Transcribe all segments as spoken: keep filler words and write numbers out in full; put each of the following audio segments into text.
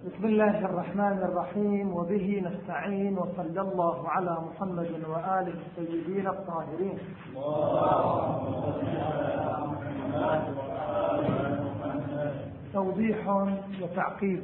بسم الله الرحمن الرحيم، وبه نستعين، وصلى الله على محمد وآله الطيبين الطاهرين. توضيح وتعقيب.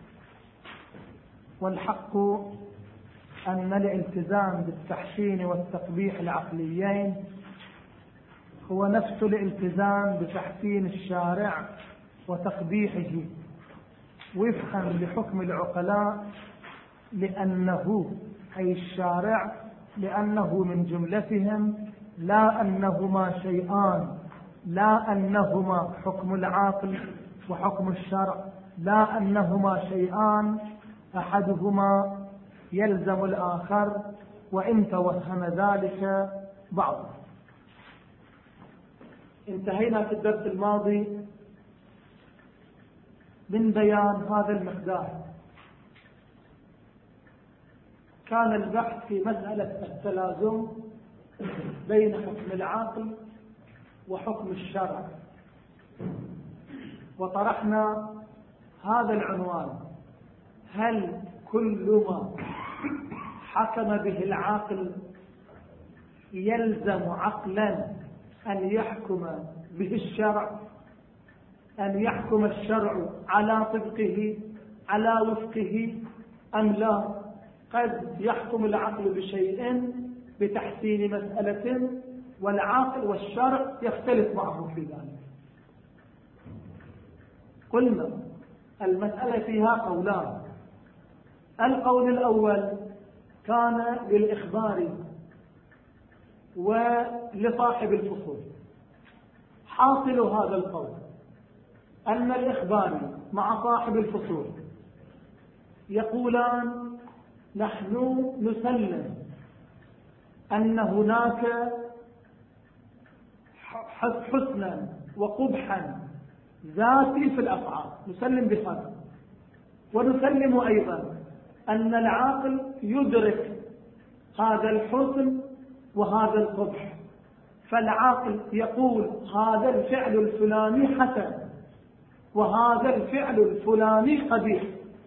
والحق أن الالتزام بالتحسين والتقبيح العقليين هو نفس الالتزام بتحسين الشارع وتقبيحه وفقا لحكم العقلاء، لأنه أي الشارع لأنه من جملتهم لا أنهما شيئان، لا أنهما حكم العاقل وحكم الشرع، لا أنهما شيئان أحدهما يلزم الآخر وإن توهم ذلك بعضه. انتهينا في الدرس الماضي من بيان هذا المقدار. كان البحث في مسألة التلازم بين حكم العاقل وحكم الشرع، وطرحنا هذا العنوان: هل كل ما حكم به العاقل يلزم عقلا أن يحكم به الشرع، أن يحكم الشرع على طبقه على وفقه، أم لا؟ قد يحكم العقل بشيء بتحسين مسألة والعاقل والشرع يختلف معه في ذلك. قلنا المسألة فيها قولان. القول الأول كان للإخبار ولصاحب الفصول. حاصل هذا القول أن الإخبار مع صاحب الفصول يقولان: نحن نسلم أن هناك حسنا وقبحا ذاتي في الأفعال، نسلم بهذا، ونسلم أيضا أن العاقل يدرك هذا الحسن وهذا القبح، فالعاقل يقول هذا الفعل الفلاني حسن وهذا الفعل الفلاني قبيح.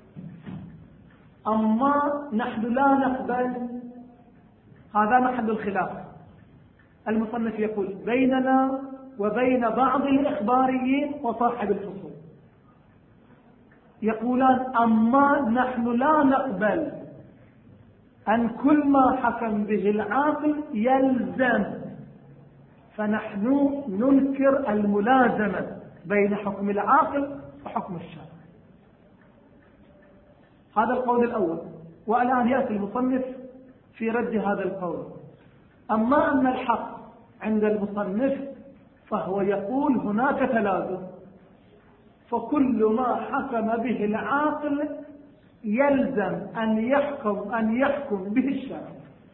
أما نحن لا نقبل، هذا محل الخلاف. المصنف يقول بيننا وبين بعض الإخباريين وصاحب الفصول، يقولان: أما نحن لا نقبل أن كل ما حكم به العاقل يلزم، فنحن ننكر الملازمة بين حكم العاقل وحكم الشرع. هذا القول الأول. والآن يأتي المصنف في رد هذا القول. أما أن الحق عند المصنف فهو يقول هناك تلازم، فكل ما حكم به العاقل يلزم أن يحكم أن يحكم به الشرع،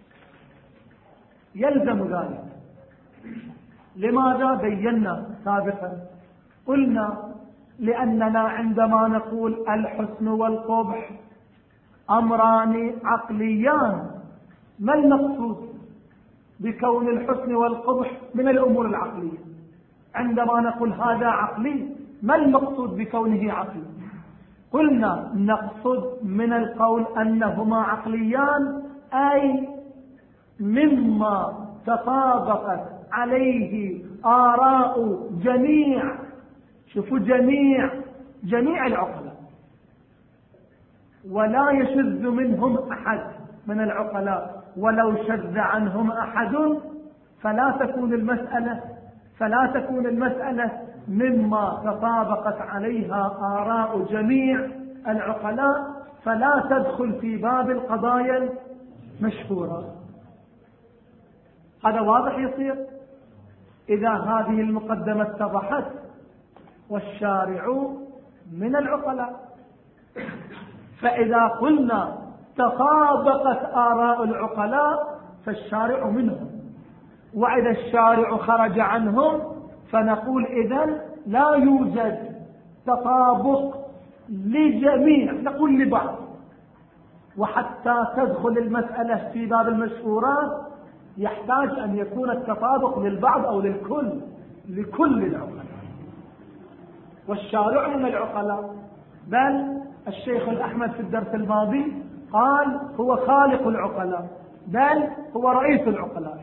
يلزم ذلك. لماذا؟ بينا سابقا، قلنا لأننا عندما نقول الحسن والقبح أمران عقليان، ما المقصود بكون الحسن والقبح من الأمور العقلية؟ عندما نقول هذا عقلي، ما المقصود بكونه عقلي؟ قلنا نقصد من القول أنهما عقليان أي مما تطابقت عليه آراء جميع، شوفوا، جميع جميع العقلاء، ولا يشذ منهم أحد من العقلاء، ولو شذ عنهم أحد فلا تكون المسألة فلا تكون المسألة مما تطابقت عليها آراء جميع العقلاء، فلا تدخل في باب القضايا المشهورة. هذا واضح يصير إذا هذه المقدمة اتضحت. والشارع من العقلاء، فإذا قلنا تطابقت آراء العقلاء فالشارع منهم، وإذا الشارع خرج عنهم فنقول إذن لا يوجد تطابق لجميع، نقول لبعض. وحتى تدخل المسألة في باب المشهورات يحتاج أن يكون التطابق للبعض أو للكل، لكل العقلاء. والشارع من العقلاء، بل الشيخ الأحمد أحمد في الدرس الماضي قال هو خالق العقلاء بل هو رئيس العقلاء.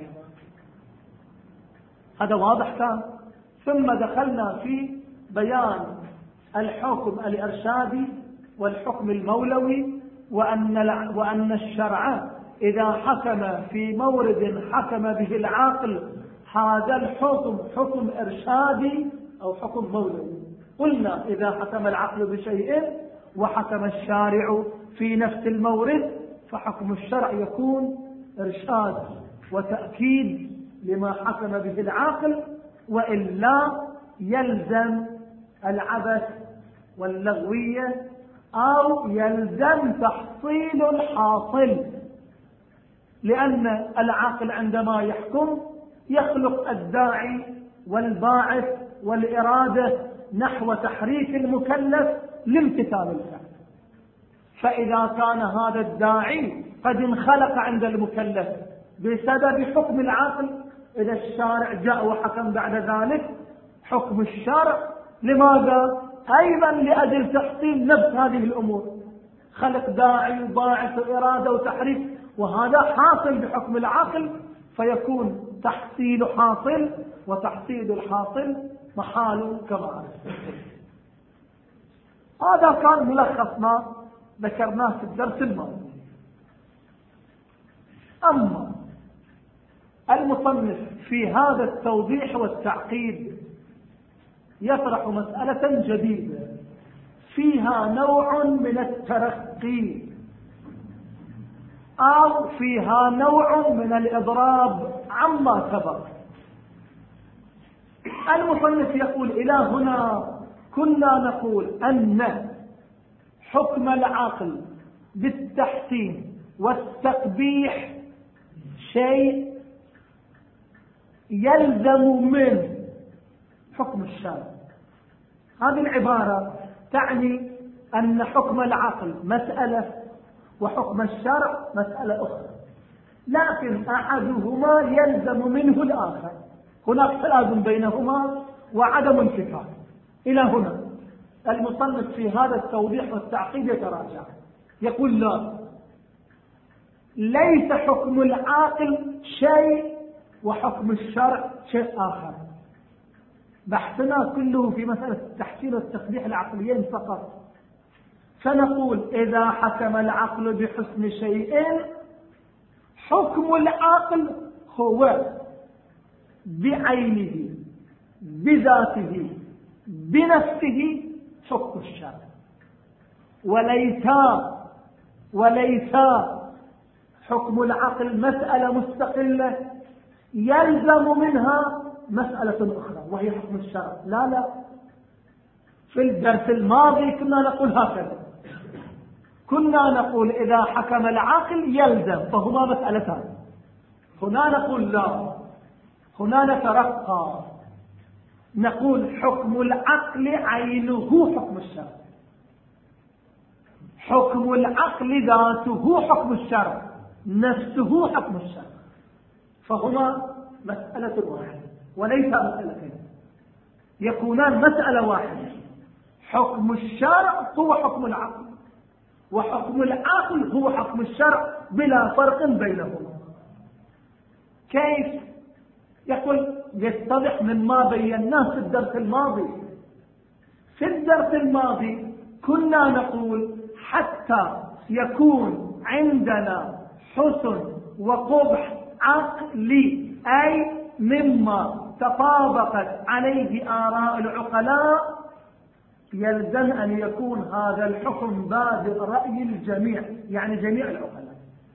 هذا واضح كان. ثم دخلنا في بيان الحكم الإرشادي والحكم المولوي، وأن, وأن الشرع إذا حكم في مورد حكم به العاقل هذا الحكم حكم إرشادي أو حكم مولوي. قلنا إذا حكم العقل بشيء وحكم الشارع في نفس المورد فحكم الشرع يكون إرشاد وتأكيد لما حكم به العاقل، وإلا يلزم العبث واللغوية أو يلزم تحصيل الحاصل، لأن العاقل عندما يحكم يخلق الداعي والباعث والإرادة نحو تحريك المكلف لامتثال الفعل. فإذا كان هذا الداعي قد انخلق عند المكلف بسبب حكم العاقل، إذا الشارع جاء وحكم بعد ذلك حكم الشرع لماذا؟ أيضا لأجل تحصيل نفس هذه الأمور، خلق داعي وباعث وإرادة وتحريك، وهذا حاصل بحكم العاقل، فيكون تحصيل حاصل وتحصيل الحاصل محال كما عرفت. هذا كان ملخص ما ذكرناه في الدرس الماضي. أما المصنف في هذا التوضيح والتعقيد يطرح مسألة جديدة فيها نوع من الترقي أو فيها نوع من الإضراب عما سبق. المصنف يقول إلى هنا كنا نقول أن حكم العقل بالتحسين والتقبيح شيء يلزم من حكم الشارع. هذه العبارة تعني أن حكم العقل مسألة وحكم الشرع مسألة أخرى، لكن أحدهما يلزم منه الآخر، هناك تلازم بينهما وعدم انفكاك. إلى هنا المصنف في هذا التوضيح والتعقيد يتراجع، يقول لا، ليس حكم العاقل شيء وحكم الشرع شيء آخر. بحثنا كله في مسألة التحسين والتقبيح العقليين فقط، فنقول إذا حكم العقل بحسن شيء حكم العقل هو بعينه بذاته بنفسه حكم الشرع، وليس وليس حكم العقل مسألة مستقلة يلزم منها مسألة أخرى وهي حكم الشرع. لا لا، في الدرس الماضي كنا نقول هكذا، كنا نقول إذا حكم العقل يلزم فهما مسألتان. هنا نقول لا، هنا نترقى نقول حكم العقل عينه حكم الشرع، حكم العقل ذاته حكم الشرع، نفسه حكم الشرع، فهما مسألة واحدة وليس مسألتين، يكونان مسألة واحدة. حكم الشرع هو حكم العقل وحكم العقل هو حكم الشرع بلا فرق بينهما. كيف؟ يقول يتضح مما بيناه في الدرس الماضي. في الدرس الماضي كنا نقول حتى يكون عندنا حسن وقبح عقلي، أي مما تطابقت عليه آراء العقلاء، يلزم أن يكون هذا الحكم بادئ رأي الجميع، يعني جميع العقلاء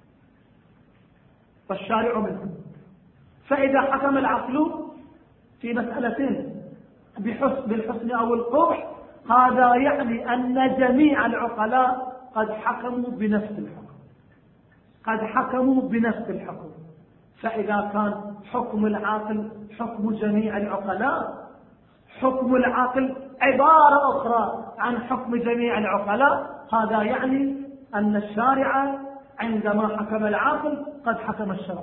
والشارع منهم. فإذا حكم العقل في مسألة بحسن بالحسن أو القبح، هذا يعني أن جميع العقلاء قد حكموا بنفس الحكم، قد حكموا بنفس الحكم. فإذا كان حكم العاقل حكم جميع العقلاء، حكم العاقل عبارة أخرى عن حكم جميع العقلاء، هذا يعني أن الشارع عندما حكم العاقل قد حكم الشرع،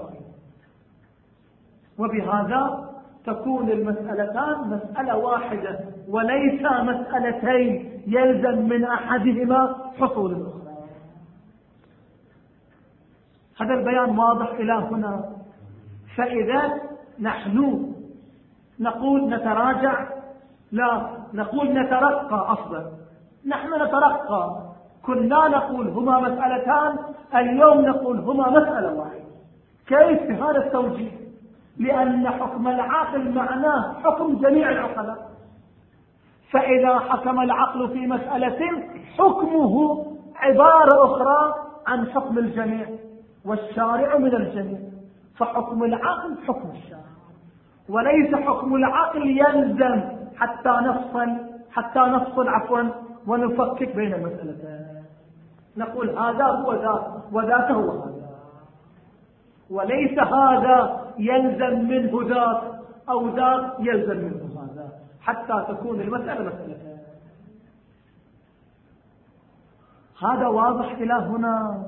وبهذا تكون المسألتان مسألة واحدة وليس مسألتين يلزم من أحدهما حصول الأخرى. هذا البيان واضح إلى هنا. فإذا نحن نقول نتراجع، لا، نقول نترقى أفضل. نحن نترقى، كنا نقول هما مسألتان، اليوم نقول هما مسألة واحدة. كيف هذا التوجيه؟ لأن حكم العقل معناه حكم جميع العقلاء، فإذا حكم العقل في مسألة حكمه عبارة أخرى عن حكم الجميع، والشارع من الجميع، فحكم العقل حكم الشارع، وليس حكم العقل يلزم حتى نفصل حتى نفصل عفوا ونفكك بين المسألتين، نقول هذا هو ذاك وذاك هو هذا، وليس هذا يلزم منه ذاك أو ذاك يلزم منه هذا، حتى تكون المسألة مسألتين. هذا واضح إلى هنا.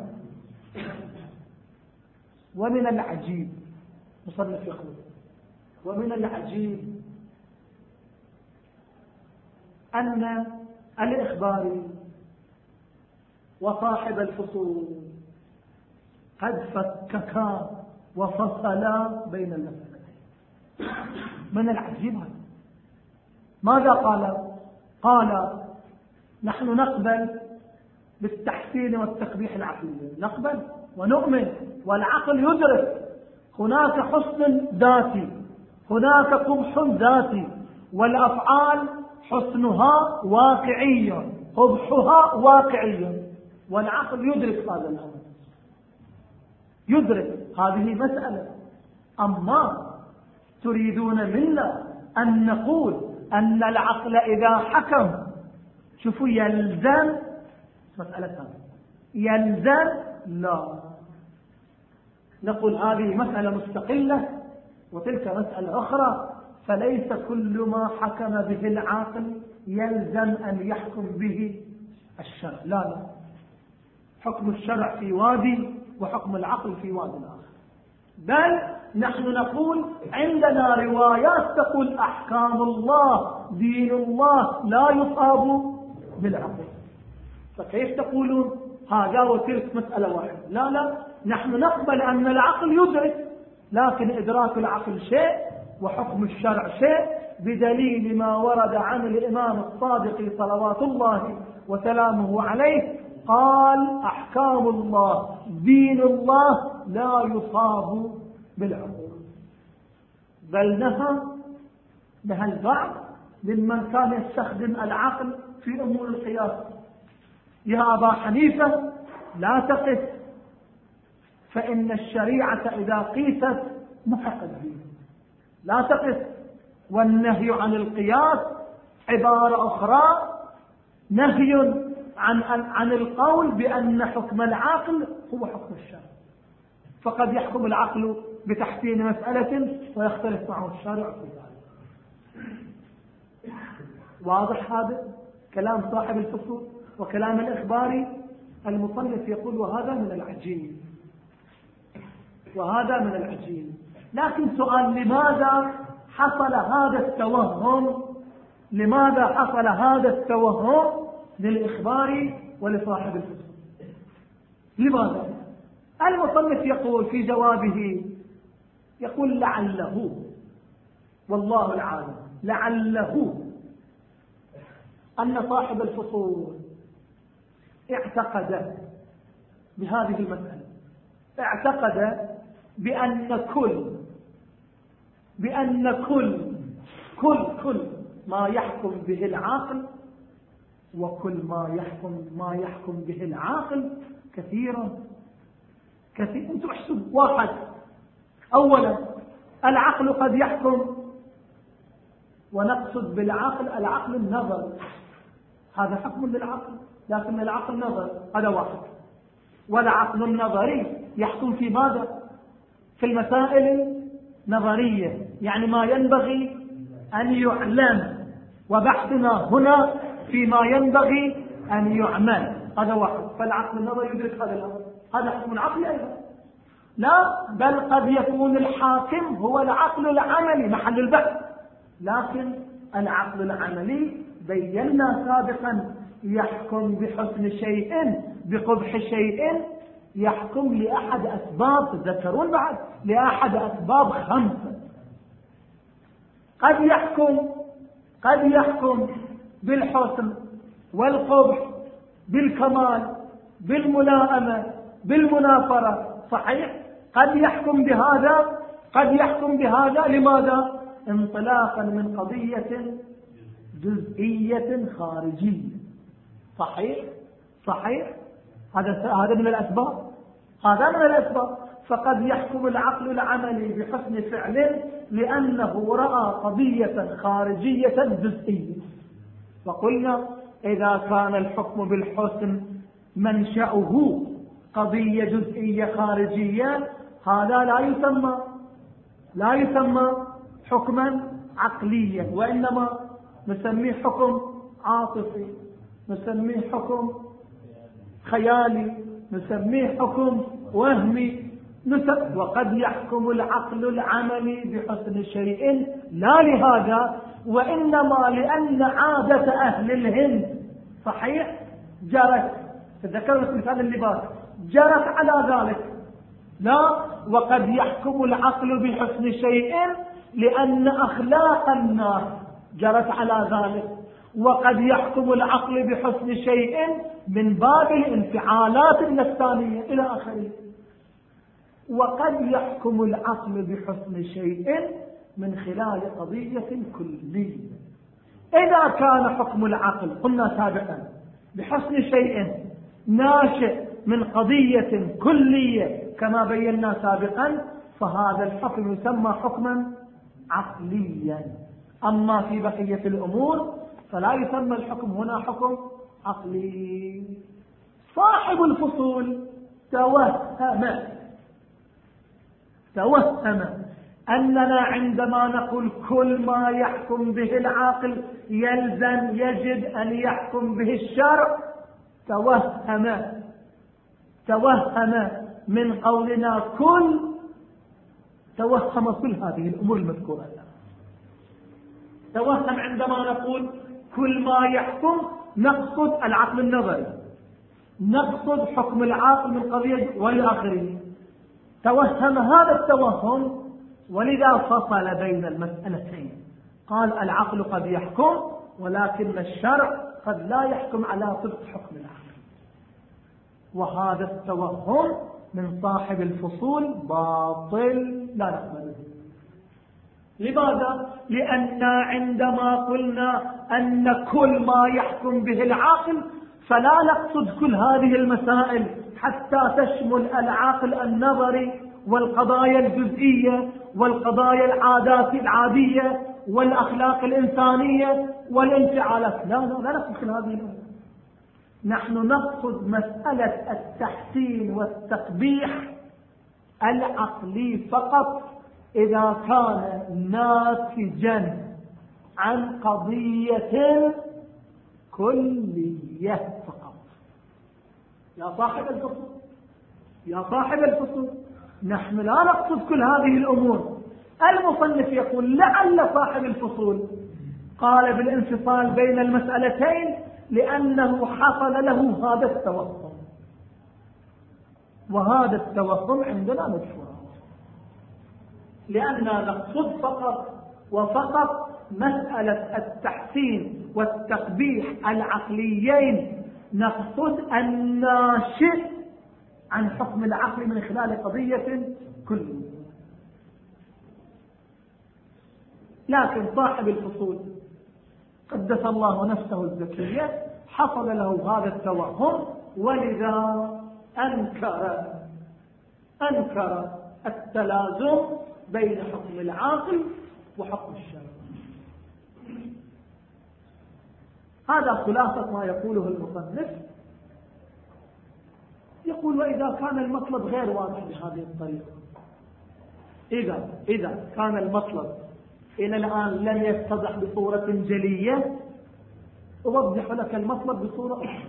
ومن العجيب، مصنف يقول ومن العجيب أن الإخباري وصاحب الفصول قد فككا وفصلا بين المسألتين. من العجيب هذا. ماذا قال؟ قال نحن نقبل بالتحسين والتقبيح العقلي، نقبل ونؤمن، والعقل يدرك هناك حسن ذاتي، هناك قبح ذاتي، والأفعال حسنها واقعي قبحها واقعي، والعقل يدرك هذا الأمر، يدرك هذه مسألة. أما تريدون منا أن نقول أن العقل إذا حكم، شوفوا، يلزم مسألة ثانية، يلزم، لا، نقول هذه مسألة مستقلة وتلك مسألة أخرى، فليس كل ما حكم به العاقل يلزم أن يحكم به الشرع، لا لا، حكم الشرع في وادي وحكم العقل في وادي آخر. بل نحن نقول عندنا روايات تقول أحكام الله دين الله لا يصاب بالعقل، فكيف تقولون هذا وتلك مسألة واحدة؟ لا لا، نحن نقبل أن العقل يدرك، لكن إدراك العقل شيء وحكم الشرع شيء، بدليل ما ورد عن الإمام الصادق صلوات الله وسلامه عليه قال أحكام الله دين الله لا يصاب بالعقول. بل نهى نهى البعض ممن كان يستخدم العقل في أمور القياس. يا أبا حنيفة لا تقس، فإن الشريعة إذا قيست محق الدين، لا تقس. والنهي عن القياس عبارة أخرى نهي عن عن القول بأن حكم العقل هو حكم الشرع، فقد يحكم العقل بتحسين مسألة ويختلف معه الشارع في ذلك. واضح هذا كلام صاحب الفصول وكلام الإخباري. المصنف يقول وهذا من العجيب، وهذا من العجيب. لكن سؤال، لماذا حصل هذا التوهم؟ لماذا حصل هذا التوهم للإخباري ولصاحب الفصول؟ لماذا؟ المصنف يقول في جوابه، يقول لعله، والله العالم، لعله أن صاحب الفصول اعتقد بهذه المسألة، اعتقد بأن كل بأن كل كل كل ما يحكم به العاقل وكل ما يحكم ما يحكم به العاقل كثيرا كثير. انتم احسبوا، واحد، أولا العقل قد يحكم، ونقصد بالعقل العقل النظر، هذا حكم للعقل، لكن العقل نظر، هذا واحد. والعقل النظري يحكم في ماذا؟ في المسائل النظرية، يعني ما ينبغي أن يعلم، وبحثنا هنا فيما ينبغي أن يعمل، هذا واحد. فالعقل النظري يدرك هذا الأمر، هذا حكم العقل أيضا. لا، بل قد يكون الحاكم هو العقل العملي محل البحث، لكن العقل العملي بينا سابقا يحكم بحسن شيء بقبح شيء يحكم لأحد أسباب، تذكرون بعد، لأحد أسباب خمسة. قد يحكم قد يحكم بالحسن والقبح، بالكمال، بالملائمة، بالمنافرة، صحيح؟ قد يحكم بهذا قد يحكم بهذا لماذا؟ انطلاقا من قضية جزئية خارجية، صحيح؟ صحيح؟ هذا هذا من الأسباب هذا من الأسباب فقد يحكم العقل العملي بحسن فعل لأنه رأى قضية خارجية جزئية. وقلنا إذا كان الحكم بالحسن منشأه قضية جزئية خارجية هذا لا يسمى لا يسمى حكما عقليا، وإنما نسميه حكم عاطفي، نسميه حكم خيالي، نسميه حكم وهمي. وقد يحكم العقل العملي بحسن شيء لا لهذا، وإنما لأن عادة أهل الهند، صحيح، جرت، تذكروا مثال اللباس، جرت على ذلك. لا، وقد يحكم العقل بحسن شيء لأن أخلاق الناس جرت على ذلك، وقد يحكم العقل بحسن شيء من باب الانفعالات النفسانية إلى آخره. وقد يحكم العقل بحسن شيء من خلال قضية كلية. إذا كان حكم العقل قلنا سابقا بحسن شيء ناشئ من قضية كلية كما بينا سابقا، فهذا الحكم يسمى حكما عقليا. أما في بقية الأمور فلا يسمى الحكم هنا حكم عقلي. صاحب الفصول توهم توهم أننا عندما نقول كل ما يحكم به العاقل يلزم يجب أن يحكم به الشرع، توهم توهم من قولنا كل توهم كل هذه الأمور المذكورة. توهم عندما نقول كل ما يحكم نقصد العقل النظري، نقصد حكم العاقل من قضية والآخرين. توهم هذا التوهم، ولذا فصل بين المسألتين، قال العقل قد يحكم ولكن الشرع قد لا يحكم على طبق حكم العقل. وهذا التوهم من صاحب الفصول باطل لا نقبله. لماذا؟ لأن عندما قلنا أن كل ما يحكم به العاقل فلا نقصد كل هذه المسائل حتى تشمل العقل النظري والقضايا الجزئية والقضايا العادات العادية والأخلاق الإنسانية والانفعالات. لا لا لا نقصد كل هذه المسائل. نحن نقصد مسألة التحسين والتقبيح العقلي فقط إذا كان ناتجا عن قضية كلية فقط. يا صاحب الفصول يا صاحب الفصول نحن لا نقصد كل هذه الأمور. المصنف يقول لعل صاحب الفصول قال بالانفصال بين المسألتين لأنه حصل له هذا التوهم، وهذا التوهم عندنا مشهور، لأننا نقصد فقط وفقط مسألة التحسين والتقبيح العقليين، نقصد الناشئ عن حكم العقل من خلال قضية كلية. لكن صاحب الفصول قدس الله نفسه الزكية حصل له هذا التوهم، ولذا أنكر أنكر التلازم بين حكم العاقل وحكم الشرع. هذا خلاصة ما يقوله المصنف. يقول وإذا كان المطلب غير واضح بهذه الطريقة، إذا إذا كان المطلب إلى الآن لم يتضح بصورة جلية، أوضح لك المطلب بصورة أخرى.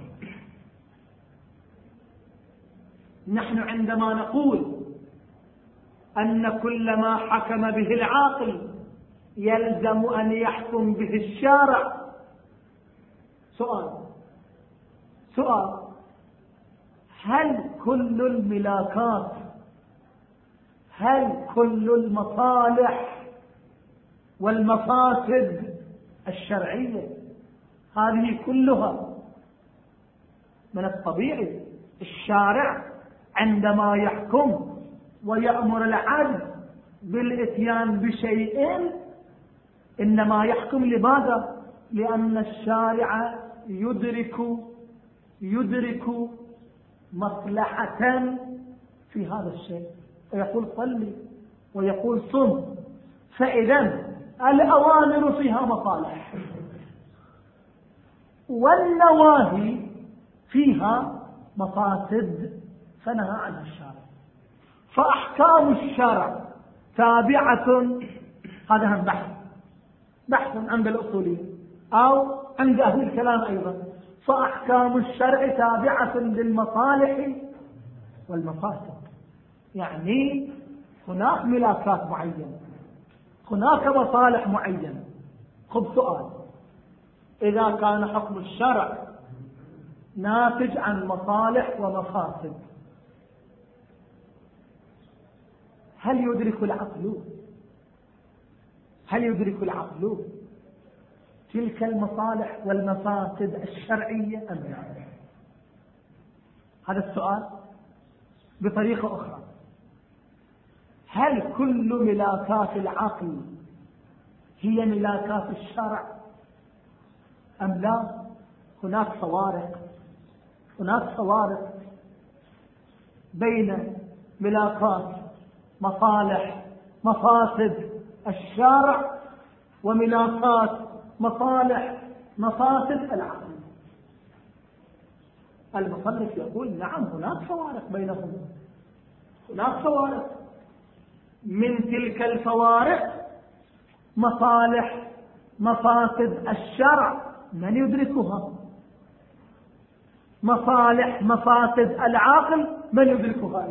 نحن عندما نقول أن كل ما حكم به العاقل يلزم أن يحكم به الشارع، سؤال سؤال هل كل الملاكات، هل كل المصالح والمفاسد الشرعية هذه كلها من الطبيعي الشارع عندما يحكم ويأمر العبد بالإتيان بشيء إنما يحكم لماذا؟ لأن الشارع يدرك يدرك مصلحة في هذا الشيء، ويقول صلي ويقول صم. فإذا الأوامر فيها مصالح والنواهي فيها مفاسد فنهى عنها الشارع. فأحكام الشرع تابعة، هذا هم بحث بحث عند الأصوليين أو عند أهل الكلام أيضا. فأحكام الشرع تابعة للمصالح والمفاسد، يعني هناك ملاكات معينة، هناك مصالح معينة. خذ سؤال: إذا كان حكم الشرع ناتج عن مصالح ومفاسد، هل يدرك العقل هل يدرك العقل تلك المصالح والمفاسد الشرعية أم لا؟ هذا السؤال بطريقة أخرى: هل كل ملاكات العقل هي ملاكات الشرع أم لا؟ هناك فوارق هناك فوارق بين ملاكات مصالح مفاسد الشارع وملاكات مصالح مفاسد العقل. المصنف يقول نعم هناك فوارق بينهم، هناك فوارق. من تلك الفوارق مصالح مفاسد الشرع من يدركها، مصالح مفاسد العقل من يدركها.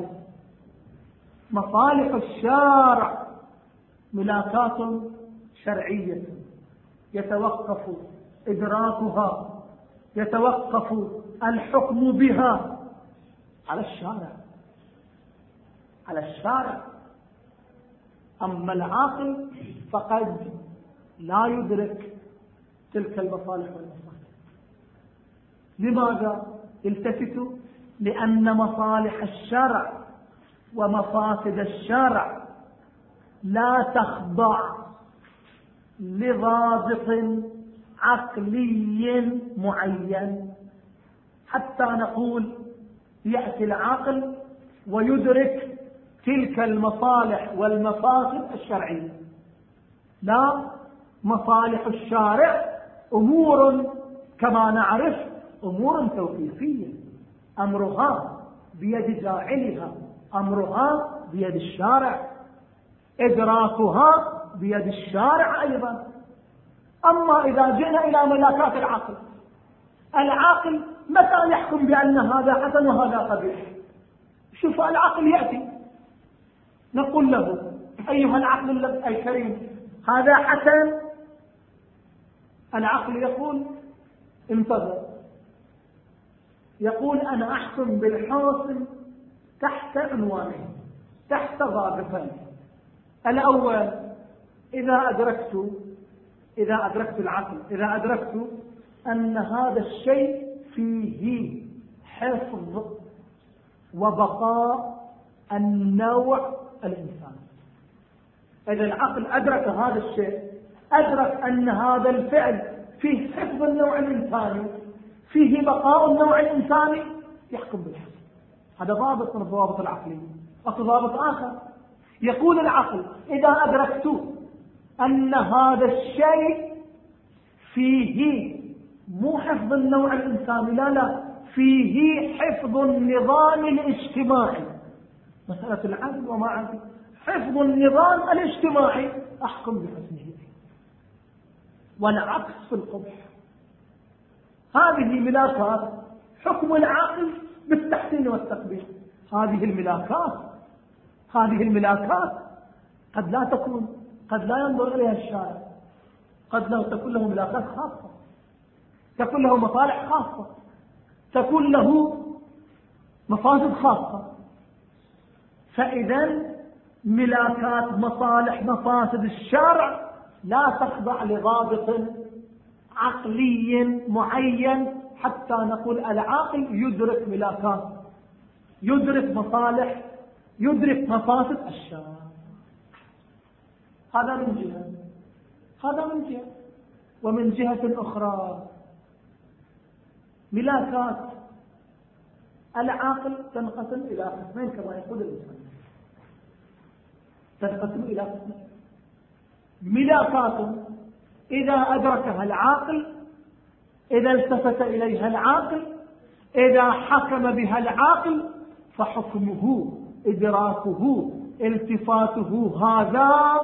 مصالح الشارع ملاكات شرعية يتوقف إدراكها، يتوقف الحكم بها على الشارع على الشارع أما العاقل فقد لا يدرك تلك المصالح والمفاسد. لماذا؟ التفتوا: لأن مصالح الشرع ومفاسد الشرع لا تخضع لضابط عقلي معين حتى نقول يأتي العقل ويدرك تلك المصالح والمفاسد الشرعية. لا، مصالح الشارع أمور كما نعرف أمور توقيفية، أمرها بيد جاعلها، أمرها بيد الشارع، إدراكها بيد الشارع أيضا. أما إذا جئنا إلى ملاكات العقل، العقل متى يحكم بأن هذا حسن وهذا قبيح؟ شوف العقل يأتي نقول له أيها العقل الكريم هذا حسن، العقل يقول انتظر، يقول أنا أحكم بالحسن تحت عنوانين، تحت ضابطين. الأول إذا أدركت إذا أدركت العقل إذا أدركت أن هذا الشيء فيه حفظ وبقاء النوع الإنساني. إذا العقل أدرك هذا الشيء، أدرك أن هذا الفعل فيه حفظ النوع الإنساني، فيه بقاء النوع الإنساني، يحكم بالحفظ. هذا ضابط من الضوابط العقلية. وضابط آخر يقول العقل إذا أدركت أن هذا الشيء فيه مو حفظ النوع الإنساني، لا لا فيه حفظ النظام الاجتماعي، مسألة العدل وما عدل، حفظ النظام الاجتماعي، أحكم بحسنه. والعكس في القبح. هذه ملاكات حكم العقل بالتحسين والتقبيح. هذه الملاكات هذه الملاكات قد لا تكون قد لا ينظر إليها الشارع، قد لا تكون له ملاكات خاصة، تكون له مصالح خاصة، تكون له مفاسد خاصة. فإذا ملاكات مصالح مفاسد الشرع لا تخضع لضابط عقلي معين حتى نقول العاقل يدرك ملاكات، يدرك مصالح، يدرك مفاسد الشرع. هذا من جهة، هذا من جهة. ومن جهة أخرى ملاكات العاقل تنقسم إلى قسمين كما يقول المصنف، تنقسم إلى قسمين: ملاكات إذا أدركها العاقل، إذا التفت إليها العاقل، إذا حكم بها العاقل، فحكمه إدراكه التفاته هذا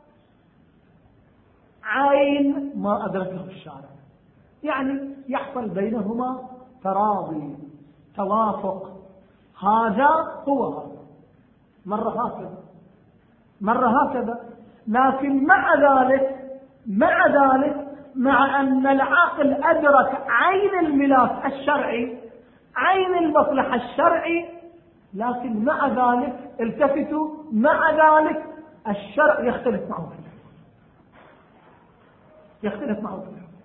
عين ما أدركه الشارع، يعني يحصل بينهما تراضي توافق، هذا هو هذا، مرة هكذا مرة هكذا. لكن مع ذلك مع ذلك مع أن العاقل أدرك عين الملاك الشرعي، عين المصلحة الشرعي، لكن مع ذلك التفتوا، مع ذلك الشرع يختلف معه في الحكم، يختلف معه في الحكم.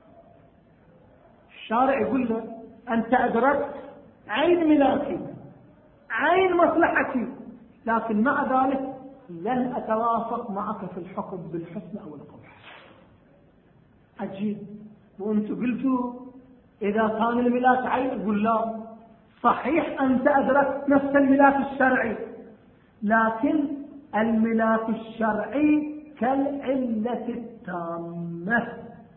الشارع يقول له أنت أدركت عين ملاكي، عين مصلحتي، لكن مع ذلك لن أتوافق معك في الحكم بالحسن أو القبح. عجيب. وأنتم قلتوا إذا كان الملاك عين، يقول لا، صحيح أنت أدركت نفس الملاك الشرعي، لكن الملاك الشرعي كالعلة التامة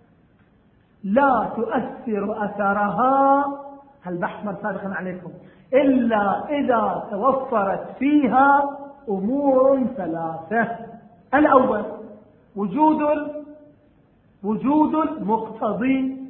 لا تؤثر أثرها، هالبحث مر سابقا عليكم، إلا إذا توفرت فيها أمور ثلاثة: الأول وجود وجود المقتضي،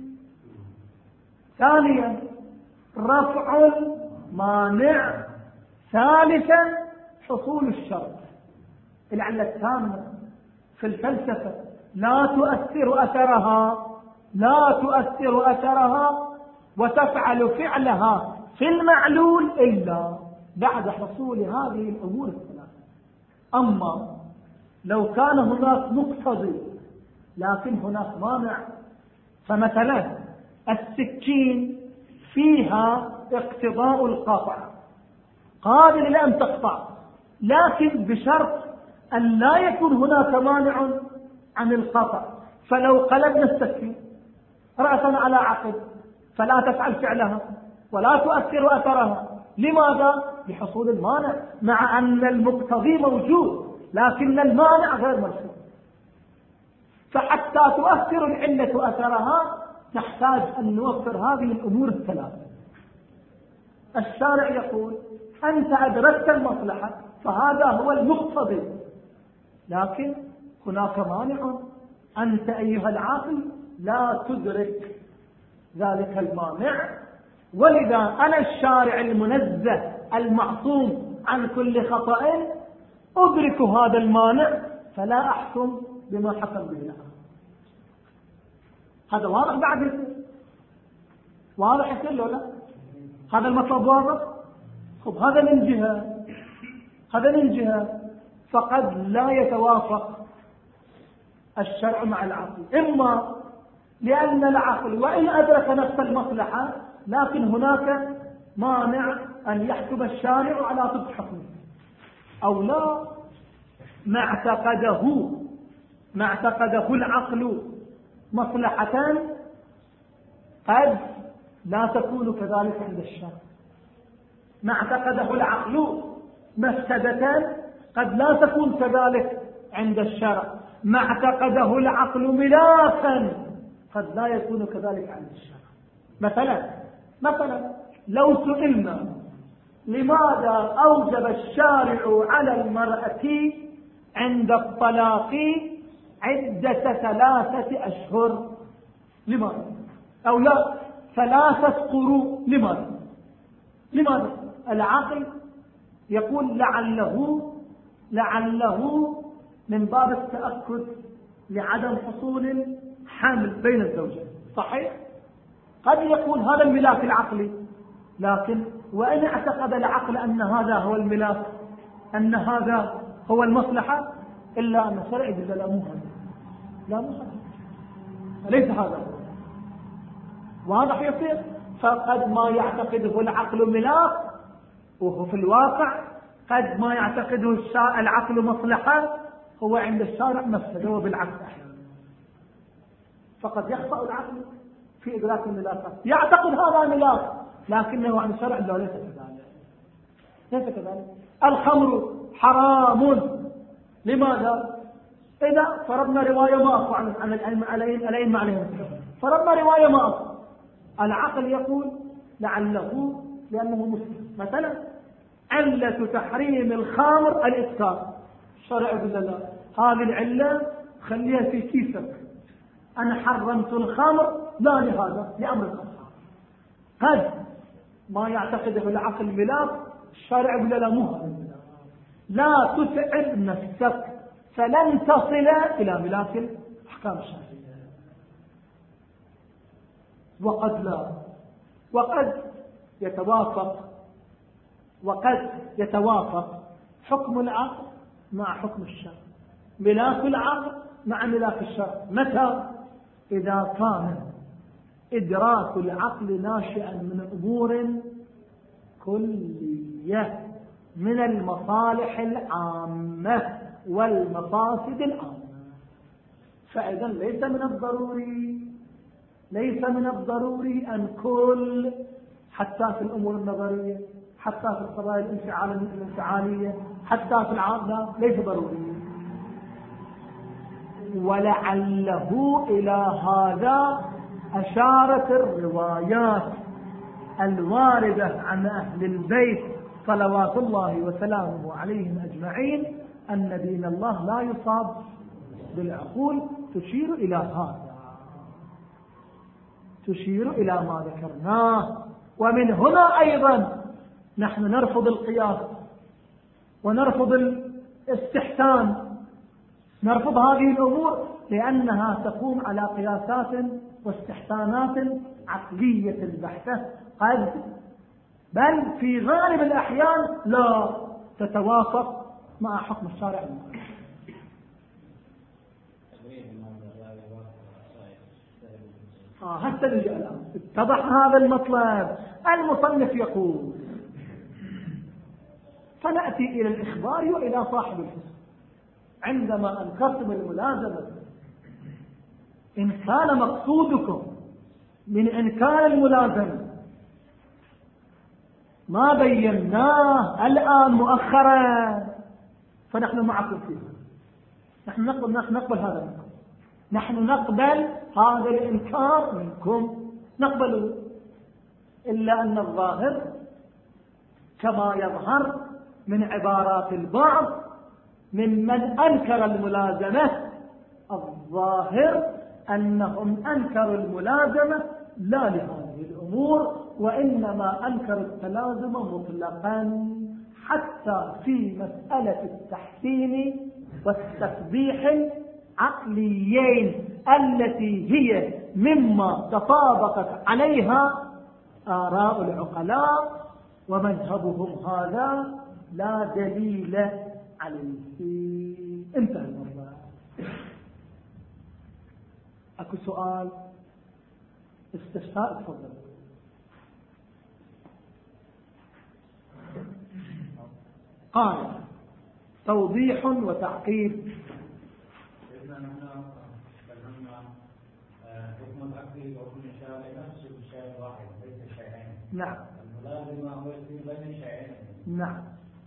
ثانيا رفع المانع، ثالثا حصول الشرط. العلة الثامنة في الفلسفة لا تؤثر أثرها، لا تؤثر أثرها وتفعل فعلها في المعلول إلا بعد حصول هذه الأمور الثلاثة. أما لو كان هناك مقتضي لكن هناك مانع، فمثلا السكين فيها اقتضاء القطع، قابل لأن تقطع، لكن بشرط أن لا يكون هناك مانع عن القطع. فلو قلبنا السكين رأسا على عقب فلا تفعل فعلها ولا تؤثر أثرها. لماذا؟ لحصول المانع، مع أن المقتضي موجود لكن المانع غير مرسوم. فحتى تؤثر العلة أثرها نحتاج أن نوفر هذه الأمور الثلاثة. الشارع يقول أنت أدركت المصلحة فهذا هو المقتضي، لكن هناك مانع، أنت أيها العاقل لا تدرك ذلك المانع، ولذا أنا الشارع المنزه المعصوم عن كل خطأ أدرك هذا المانع فلا أحكم بما حكم به الآخر. هذا واضح بعد يصير واضح يصير له لا؟ هذا المطلب واضح. خب هذا من جهة، هذا من جهة فقد لا يتوافق الشرع مع العقل، إما لأن العقل وإن أدرك نفس المصلحة لكن هناك مانع أن يحكم الشارع على طبق حكمه، أو لا، ما اعتقده ما اعتقده العقل مصلحة قد لا تكون كذلك عند الشرع، ما اعتقده العقل مفسدة قد لا تكون كذلك عند الشرع، ما اعتقده العقل ملاكا قد لا يكون كذلك عند الشرع. مثلا مثلا لو سئلنا لماذا أوجب الشارع على المرأة عند الطلاق عدة ثلاثة أشهر، لماذا؟ أو لا ثلاثة قروء، لماذا؟ لماذا؟ العقل يقول لعله لعله من باب التأكد لعدم حصول حمل بين الزوجين. صحيح؟ قد يكون هذا الملاك العقلي، لكن وإن اعتقد العقل أن هذا هو الملاك، أن هذا هو المصلحة، إلا أن الشرع يقول لا مو هذا، لا مو هذا، ليس هذا واضح يصير. فقد ما يعتقده العقل ملاك وهو في الواقع قد ما يعتقده العقل مصلحة هو عند الشارع مفسده، وبالعكس أحيانا. فقد يخطأ العقل في إدراك الملاكات، يعتقد هذا ملاك لكنه عن الشرع لا، ليس كذلك، ليس كذلك. الخمر حرام، لماذا؟ إذا فرضنا رواية ما أقوى عن عن الأئمة عليهم، فرضنا رواية ما أقوى، العقل يقول لعله لأنه مسلم مثلا علة تحريم الخمر الإسكار، الشرع يقول لا، هذه العلة خليها في كيسك، أنا حرمت الخمر لا لهذا، لأمر الخمر. قد ما يعتقده العقل ملاك، الشارع يقول لا مو هذا، لا تتعب نفسك فلن تصل إلى ملاك الأحكام الشرعية. وقد لا، وقد يتوافق وقد يتوافق حكم العقل مع حكم الشرع، ملاك العقل مع ملاك الشرع. متى؟ إذا كان إدراك العقل ناشئا من أمور كلية من المصالح العامة والمفاسد العامة. فإذا ليس من الضروري ليس من الضروري أن كل، حتى في الأمور النظرية، حتى في القضايا الانفعالية، حتى في العقل، ليس ضروري. ولعله إلى هذا أشارت الروايات الواردة عن أهل البيت صلوات الله وسلامه عليهم أجمعين أن دين الله لا يصاب بالعقول، تشير إلى هذا، تشير إلى ما ذكرناه. ومن هنا أيضا نحن نرفض القياس ونرفض الاستحسان، نرفض هذه الأمور لأنها تقوم على قياسات واستحسانات عقلية البحثة، قد بل في غالب الأحيان لا تتوافق مع حكم الشارع المعين. آه هسه نجي الآن اتضح هذا المطلب. المصنف يقول: فنأتي إلى الإخبار وإلى صاحب الحسن. عندما أنكرتم الملازمة، إن كان مقصودكم من إنكار الملازمة ما بيناه الآن مؤخرا فنحن معكم فيها، نحن نقبل, نحن نقبل هذا منكم، نحن نقبل هذا الإنكار منكم، نقبله. إلا أن الظاهر كما يظهر من عبارات البعض ممن أنكر الملازمة، الظاهر أنهم أنكروا الملازمة لا لهذه الأمور، وإنما أنكروا التلازم مطلقا، حتى في مسألة التحسين والتقبيح العقليين التي هي مما تطابقت عليها آراء العقلاء ومذهبهم هذا لا دليل عليه. انتهى الموضوع. اكو سؤال استفسار؟ تفضل. قال: توضيح وتعقيب. حكم العقل وحكم الشارع نفس الشيء واحد، ليس شيئين. نعم. الملازمة هو بين الشيئين. نعم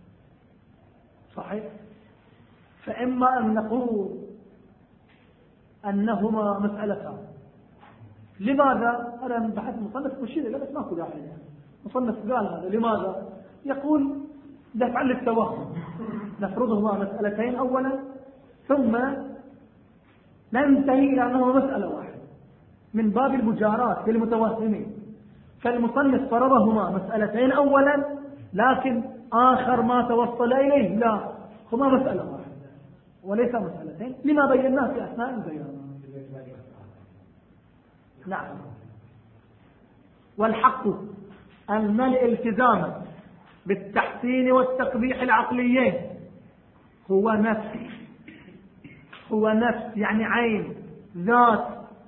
صحيح. فإما أن نقول أنهما مسألتان. لماذا؟ أنا من بحث مصنف مشير إلى بس ماكو داعي يعني. مصنف قال هذا لماذا؟ يقول دفعا للتوهم، نفرضهما مسألتين أولا ثم ننتهي إلى أنهما مسألة واحدة من باب المجاراة للمتوهمين. فالمصنف فرضهما مسألتين أولا، لكن آخر ما توصل إليه لا، هما مسألة واحدة وليس مسألتين، لما بيناه في أثناء البيان. نعم. والحق أن الالتزام بالتحسين والتقبيح العقليين هو نفس هو نفس يعني عين ذات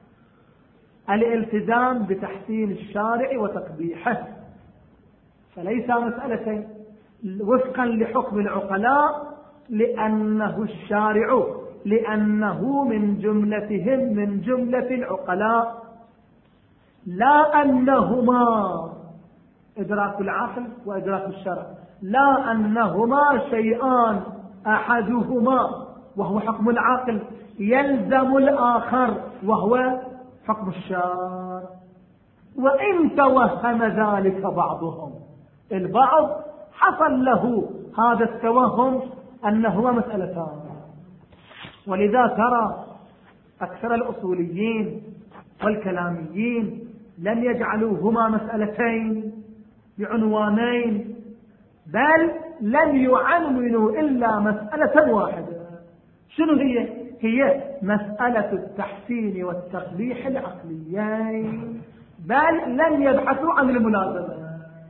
الالتزام بتحسين الشارع وتقبيحه، فليس مسألتين وفقا لحكم العقلاء، لأنه الشارع لأنه من جملتهم من جملة العقلاء، لا أنهما إدراك العقل وإدراك الشرع، لا أنهما شيئان أحدهما وهو حكم العقل يلزم الآخر وهو حكم الشرع. وإن توهم ذلك بعضهم، البعض حصل له هذا التوهم أنهما مسألتان، ولذا ترى أكثر الأصوليين والكلاميين لم يجعلوهما مسألتين بعنوانين، بل لم يعنونوا إلا مسألة واحدة. شنو هي؟ هي مسألة التحسين والتقبيح العقليين، بل لم يبحثوا عن الملازمة،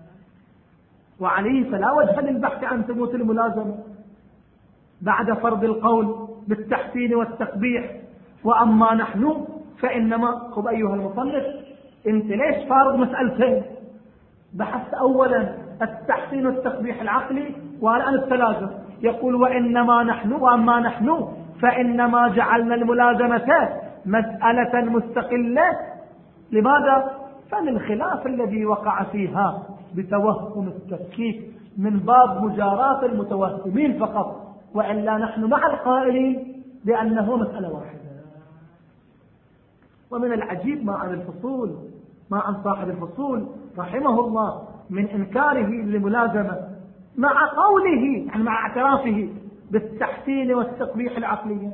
وعليه فلا وجه للبحث عن ثبوت الملازمة بعد فرض القول بالتحسين والتقبيح. وأما نحن فإنما خب أيها المصنف، انت ليش فارض مسألتين؟ بحثت أولا التحسين والتقبيح العقلي والآن التلازم. يقول وإنما نحن وأما نحن فإنما جعلنا الملازمة مسألة مستقلة. لماذا؟ فللخلاف الذي وقع فيها بتوهم التفكيك من باب مجاراة المتوهمين فقط، وإلا نحن مع القائلين بأنه مسألة واحدة. ومن العجيب ما عن الفصول ما عن صاحب الفصول رحمه الله من إنكاره للملازمة مع قوله يعني مع اعترافه بالتحسين والتقبيح العقلي.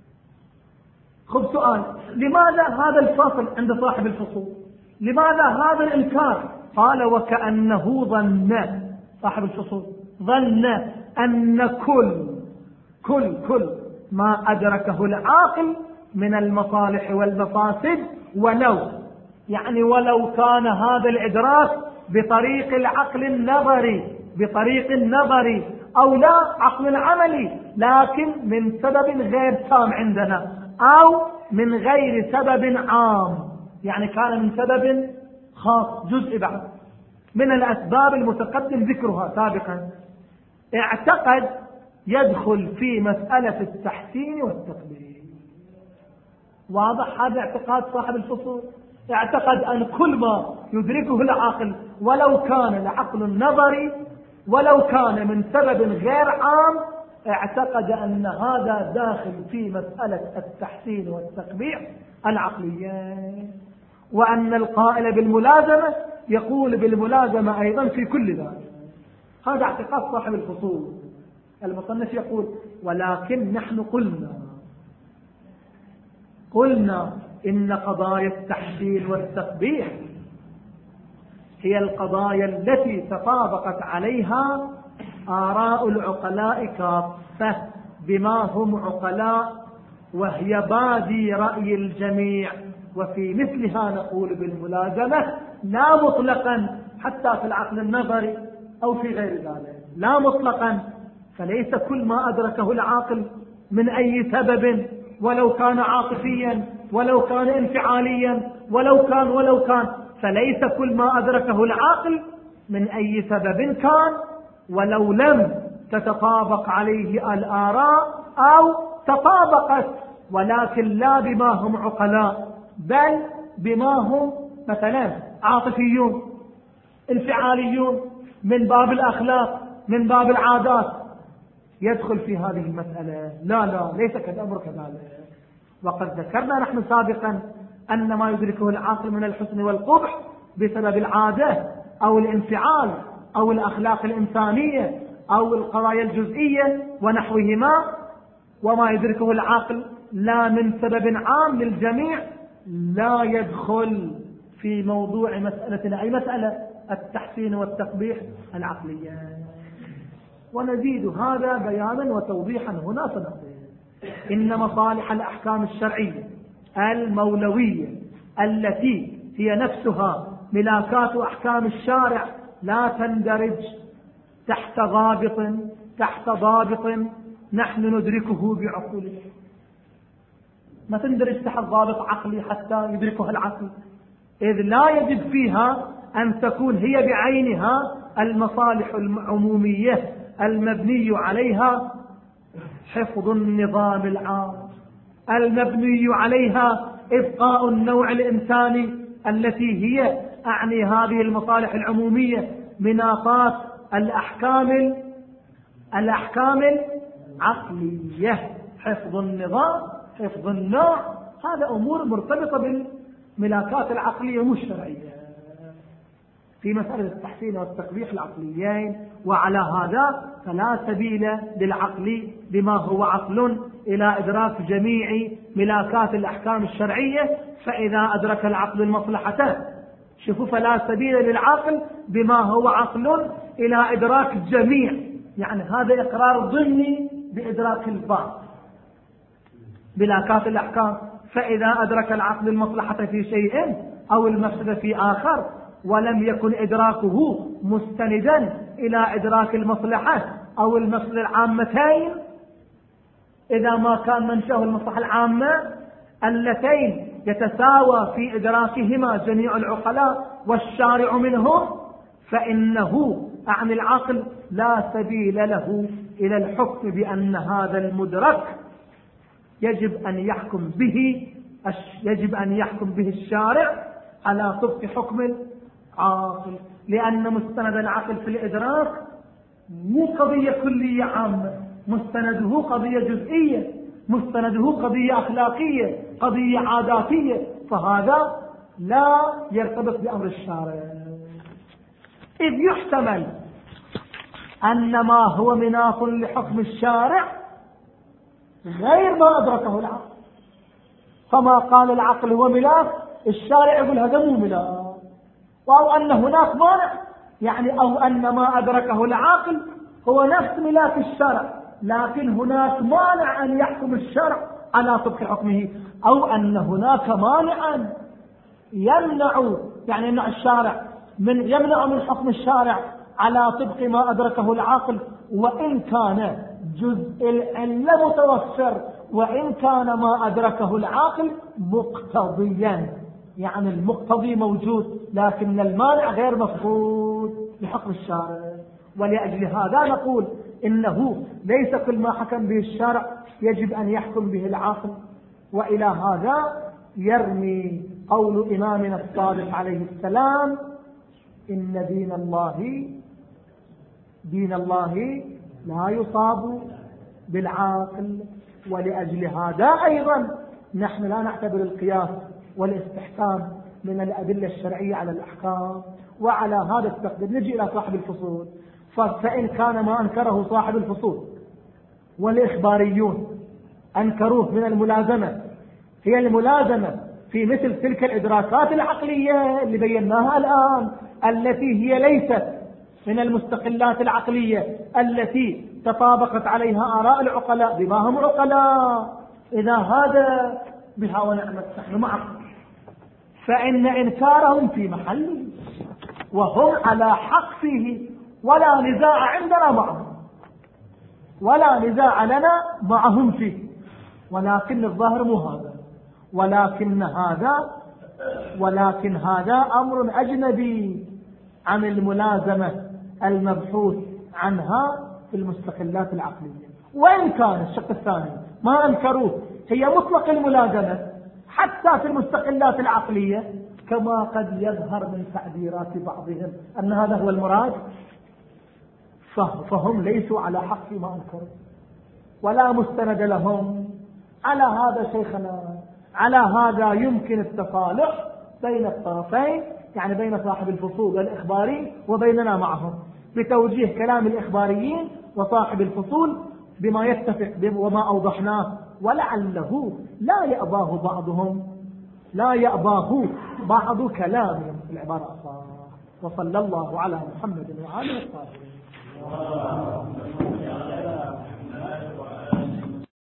خذ سؤال، لماذا هذا الفصل عند صاحب الفصول؟ لماذا هذا الإنكار؟ قال وكأنه ظن صاحب الفصول ظن أن كل كل كل ما أدركه العاقل من المصالح والمفاسد، ولو يعني ولو كان هذا الإدراك بطريق العقل النظري بطريق النظري أو لا عقل عملي، لكن من سبب غير تام عندنا أو من غير سبب عام، يعني كان من سبب خاص جزء بعد من الأسباب المتقدم ذكرها سابقا، اعتقد يدخل في مسألة التحسين والتقبيح. واضح هذا اعتقاد صاحب الفصول؟ اعتقد أن كل ما يدركه العقل ولو كان العقل النظري ولو كان من سبب غير عام، اعتقد أن هذا داخل في مسألة التحسين والتقبيح العقليين، وأن القائل بالملازمة يقول بالملازمة أيضا في كل ذلك. هذا اعتقاد صاحب الفصول. المصنف يقول ولكن نحن قلنا قلنا إن قضايا التحسين والتقبيح هي القضايا التي تطابقت عليها آراء العقلاء كافة بما هم عقلاء، وهي بادي رأي الجميع، وفي مثلها نقول بالملازمة لا مطلقا حتى في العقل النظري أو في غير ذلك، لا مطلقا، فليس كل ما أدركه العاقل من أي سبب ولو كان عاطفيا ولو كان انفعاليا ولو كان ولو كان فليس كل ما أدركه العاقل من أي سبب كان ولو لم تتطابق عليه الآراء أو تطابقت، ولكن لا بما هم عقلاء بل بما هم مثلا عاطفيون انفعاليون من باب الأخلاق من باب العادات يدخل في هذه المسألة. لا لا ليس كالأمر كذلك. وقد ذكرنا نحن سابقا أن ما يدركه العاقل من الحسن والقبح بسبب العادة أو الانفعال أو الأخلاق الإنسانية أو القضايا الجزئية ونحوهما، وما يدركه العاقل لا من سبب عام للجميع لا يدخل في موضوع مسألتنا أي مسألة التحسين والتقبيح العقلية. ونزيد هذا بيانا وتوضيحا هنا سنقول إن مصالح الأحكام الشرعية المولوية التي هي نفسها ملاكات أحكام الشارع لا تندرج تحت ضابط تحت ضابط نحن ندركه بعقولنا، ما تندرج تحت ضابط عقلي حتى يدركها العقل، إذ لا يجب فيها أن تكون هي بعينها المصالح العمومية المبني عليها حفظ النظام العام، المبني عليها إبقاء النوع الإنساني، التي هي أعني هذه المصالح العمومية مناطات الأحكام الأحكام العقلية، حفظ النظام، حفظ النوع، هذا أمور مرتبطة بالملاكات العقلية مش شرعية في مسألة التحسين والتقبيح العقليين. وعلى هذا فلا سبيل للعقل بما هو عقل إلى إدراك جميع ملاكات الأحكام الشرعية، فإذا أدرك العقل المصلحة، شوفوا، فلا سبيل للعقل بما هو عقل إلى إدراك جميع، يعني هذا إقرار ضمني بإدراك البعض ملاكات الأحكام. فإذا أدرك العقل المصلحة في شيء أو المفسدة في آخر ولم يكن إدراكه مستندا إلى إدراك المصلحة أو المفسدة العامتين، إذا ما كان منشأه المصلحة العامة اللتين يتساوى في إدراكهما جميع العقلاء والشارع منهم، فإنه عن العقل لا سبيل له إلى الحكم بأن هذا المدرك يجب أن يحكم به يجب أن يحكم به الشارع على طبق حكم العاقل، لأن مستند العقل في الإدراك مو قضية كلية عامة، مستنده قضية جزئية، مستنده قضية أخلاقية، قضية عاداتية، فهذا لا يرتبط بأمر الشارع. إذ يحتمل أن ما هو مناط لحكم الشارع غير ما أدركه العقل، فما قال العقل هو ملاك الشارع يقول هذا مو ملاك، أو أن هناك مانع، يعني أو أن ما أدركه العقل هو نفس ملاك الشرع، لكن هناك مانع أن يحكم الشرع على طبق حكمه، أو أن هناك مانعا يمنع يعني يمنع الشارع من يمنع من حكم الشارع على طبق ما أدركه العقل، وإن كان جزء العلة متوفر، وإن كان ما أدركه العقل مقتضيا، يعني المقتضي موجود لكن المانع غير مفقود لحكم الشارع. ولأجل هذا نقول إنه ليس كل ما حكم به الشارع يجب أن يحكم به العقل. وإلى هذا يرمي قول إمامنا الصادق عليه السلام: إن دين الله دين الله لا يصاب بالعاقل. ولأجل هذا أيضا نحن لا نعتبر القياس والاستحكام من الأدلة الشرعية على الأحكام. وعلى هذا التقدير نجي إلى صاحب الفصول، فإن كان ما أنكره صاحب الفصول والإخباريون أنكروه من الملازمة هي الملازمة في مثل تلك الإدراكات العقلية اللي بيناها الآن، التي هي ليست من المستقلات العقلية التي تطابقت عليها آراء العقلاء بما هم عقلاء، إذا هذا بها ونعمت نحن معكم، فإن إنكارهم في محله وهم على حق فيه، ولا نزاع عندنا معهم ولا نزاع لنا معهم فيه، ولكن الظاهر مو هذا، ولكن هذا ولكن هذا أمر أجنبي عن الملازمة المبحوث عنها في المستقلات العقلية. وإن كان الشق الثاني ما أنكروه هي مطلق الملازمة حتى في المستقلات العقلية، كما قد يظهر من تعبيرات بعضهم أن هذا هو المراد، فهم ليسوا على حق ما أنكروا ولا مستند لهم. على هذا شيخنا، على هذا يمكن التصالح بين الطرفين، يعني بين صاحب الفصول والإخباري وبيننا معهم، بتوجيه كلام الإخباريين وصاحب الفصول بما يتفق وما أوضحناه، ولعله لا يأباه بعضهم لا يأباه بعض كلامهم في العبارة الصحيحة. وصلى الله على محمد وعلى آله وصحبه.